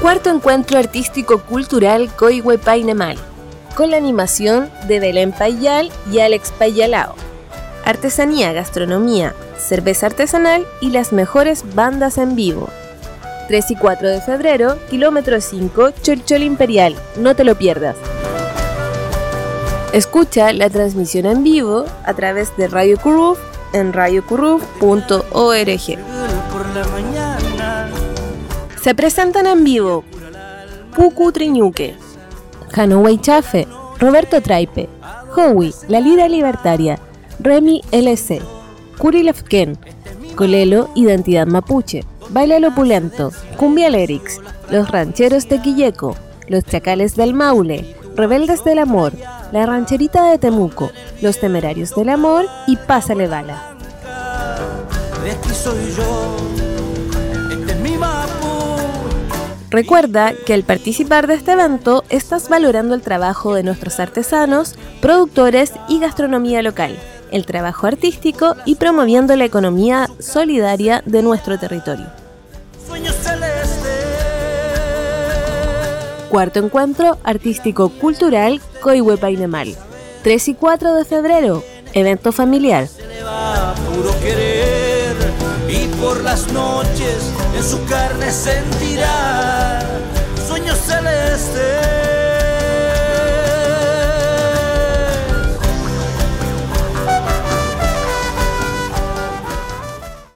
Cuarto encuentro artístico-cultural Coihue Painemal, con la animación de Belén Payal y Alex Payalao. Artesanía, gastronomía, cerveza artesanal y las mejores bandas en vivo. 3 y 4 de febrero, kilómetro 5, Cholchol Imperial, no te lo pierdas. Escucha la transmisión en vivo a través de Radio Curruf en radiocurruf.org. Se presentan en vivo Puku Triñuque, Hanoway Chafe, Roberto Traipe, Howie, La Lira Libertaria, Remy LC, Curi Lefken, Colelo, Identidad Mapuche, Baile Opulento, Cumbia Lyrics, Los Rancheros de Quilleco, Los Chacales del Maule, Rebeldes del Amor, La Rancherita de Temuco, Los Temerarios del Amor y Pásale Bala. Recuerda que al participar de este evento estás valorando el trabajo de nuestros artesanos, productores y gastronomía local, el trabajo artístico y promoviendo la economía solidaria de nuestro territorio. Cuarto encuentro artístico-cultural Coihue Painemal, 3 y 4 de febrero, evento familiar. Puro querer y por las noches en su carne sentirá